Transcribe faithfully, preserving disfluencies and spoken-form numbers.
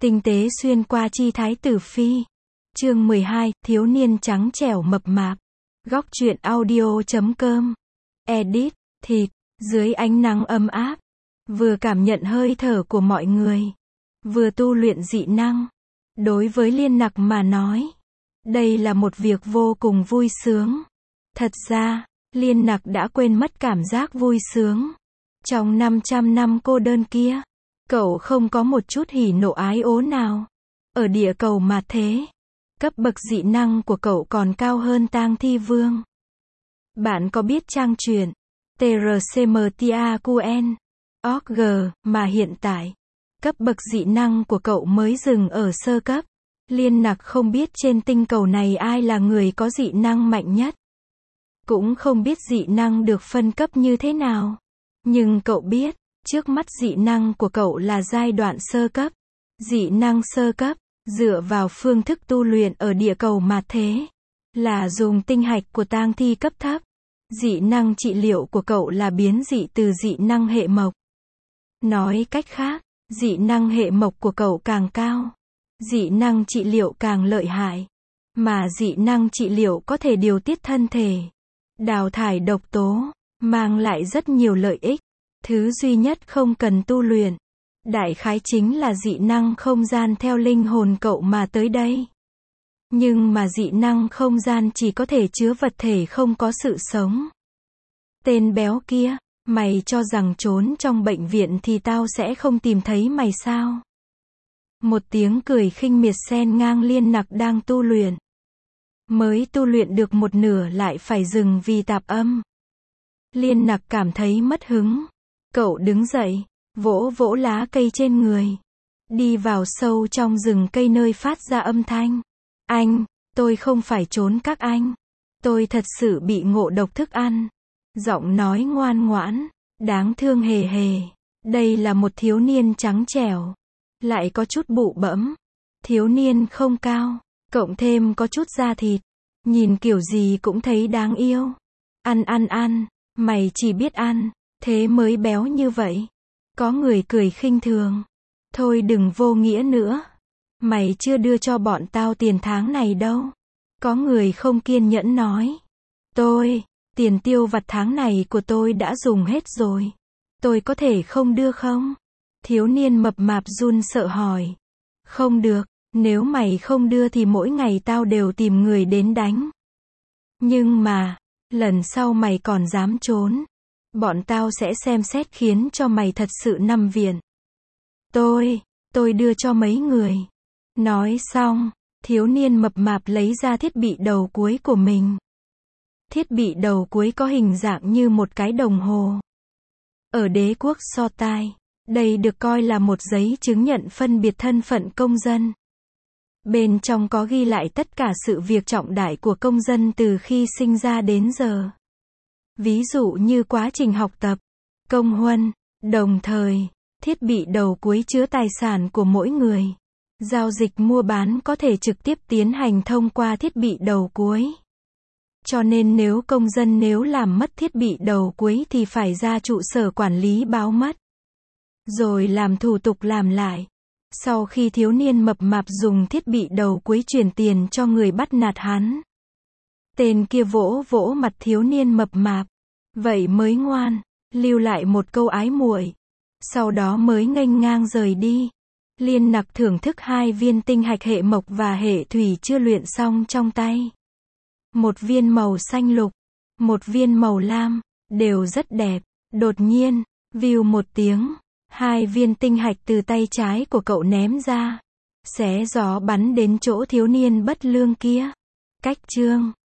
Tinh tế xuyên qua chi thái tử phi. Chương mười hai, thiếu niên trắng trẻo mập mạp. Góc truyện audio chấm com. Edit, thịt, dưới ánh nắng ấm áp. Vừa cảm nhận hơi thở của mọi người. Vừa tu luyện dị năng. Đối với Liên Nặc mà nói, đây là một việc vô cùng vui sướng. Thật ra, Liên Nặc đã quên mất cảm giác vui sướng. Trong năm trăm năm cô đơn kia, cậu không có một chút hỉ nộ ái ố nào. Ở địa cầu mà thế, cấp bậc dị năng của cậu còn cao hơn Tang Thi Vương. Bạn có biết trang truyện tê rờ xê em tê a quy en chấm org mà hiện tại, cấp bậc dị năng của cậu mới dừng ở sơ cấp. Liên Nặc không biết trên tinh cầu này ai là người có dị năng mạnh nhất. Cũng không biết dị năng được phân cấp như thế nào. Nhưng cậu biết, trước mắt dị năng của cậu là giai đoạn sơ cấp. Dị năng sơ cấp, dựa vào phương thức tu luyện ở địa cầu mà thế, là dùng tinh hạch của tang thi cấp thấp. Dị năng trị liệu của cậu là biến dị từ dị năng hệ mộc. Nói cách khác, dị năng hệ mộc của cậu càng cao, dị năng trị liệu càng lợi hại. Mà dị năng trị liệu có thể điều tiết thân thể, đào thải độc tố, mang lại rất nhiều lợi ích. Thứ duy nhất không cần tu luyện, đại khái chính là dị năng không gian theo linh hồn cậu mà tới đây. Nhưng mà dị năng không gian chỉ có thể chứa vật thể không có sự sống. Tên béo kia, mày cho rằng trốn trong bệnh viện thì tao sẽ không tìm thấy mày sao? Một tiếng cười khinh miệt xen ngang Liên Nặc đang tu luyện. Mới tu luyện được một nửa lại phải dừng vì tạp âm. Liên Nặc cảm thấy mất hứng. Cậu đứng dậy, vỗ vỗ lá cây trên người. Đi vào sâu trong rừng cây nơi phát ra âm thanh. Anh, tôi không phải trốn các anh. Tôi thật sự bị ngộ độc thức ăn. Giọng nói ngoan ngoãn, đáng thương hề hề. Đây là một thiếu niên trắng trẻo, lại có chút bụ bẫm. Thiếu niên không cao, cộng thêm có chút da thịt. Nhìn kiểu gì cũng thấy đáng yêu. Ăn ăn ăn, mày chỉ biết ăn, thế mới béo như vậy. Có người cười khinh thường. Thôi đừng vô nghĩa nữa. Mày chưa đưa cho bọn tao tiền tháng này đâu. Có người không kiên nhẫn nói. Tôi, tiền tiêu vặt tháng này của tôi đã dùng hết rồi. Tôi có thể không đưa không? Thiếu niên mập mạp run sợ hỏi. Không được, nếu mày không đưa thì mỗi ngày tao đều tìm người đến đánh. Nhưng mà, lần sau mày còn dám trốn, bọn tao sẽ xem xét khiến cho mày thật sự nằm viện. Tôi, tôi đưa cho mấy người. Nói xong, thiếu niên mập mạp lấy ra thiết bị đầu cuối của mình. Thiết bị đầu cuối có hình dạng như một cái đồng hồ. Ở đế quốc So Tai, đây được coi là một giấy chứng nhận phân biệt thân phận công dân. Bên trong có ghi lại tất cả sự việc trọng đại của công dân từ khi sinh ra đến giờ. Ví dụ như quá trình học tập, công huân, đồng thời, thiết bị đầu cuối chứa tài sản của mỗi người. Giao dịch mua bán có thể trực tiếp tiến hành thông qua thiết bị đầu cuối. Cho nên nếu công dân nếu làm mất thiết bị đầu cuối thì phải ra trụ sở quản lý báo mất. Rồi làm thủ tục làm lại. Sau khi thiếu niên mập mạp dùng thiết bị đầu cuối chuyển tiền cho người bắt nạt hắn. Tên kia vỗ vỗ mặt thiếu niên mập mạp. Vậy mới ngoan, lưu lại một câu ái muội. Sau đó mới nghênh ngang rời đi. Liên Nặc thưởng thức hai viên tinh hạch hệ mộc và hệ thủy chưa luyện xong trong tay. Một viên màu xanh lục, một viên màu lam, đều rất đẹp. Đột nhiên, vèo một tiếng, hai viên tinh hạch từ tay trái của cậu ném ra, xé gió bắn đến chỗ thiếu niên bất lương kia. Cách chương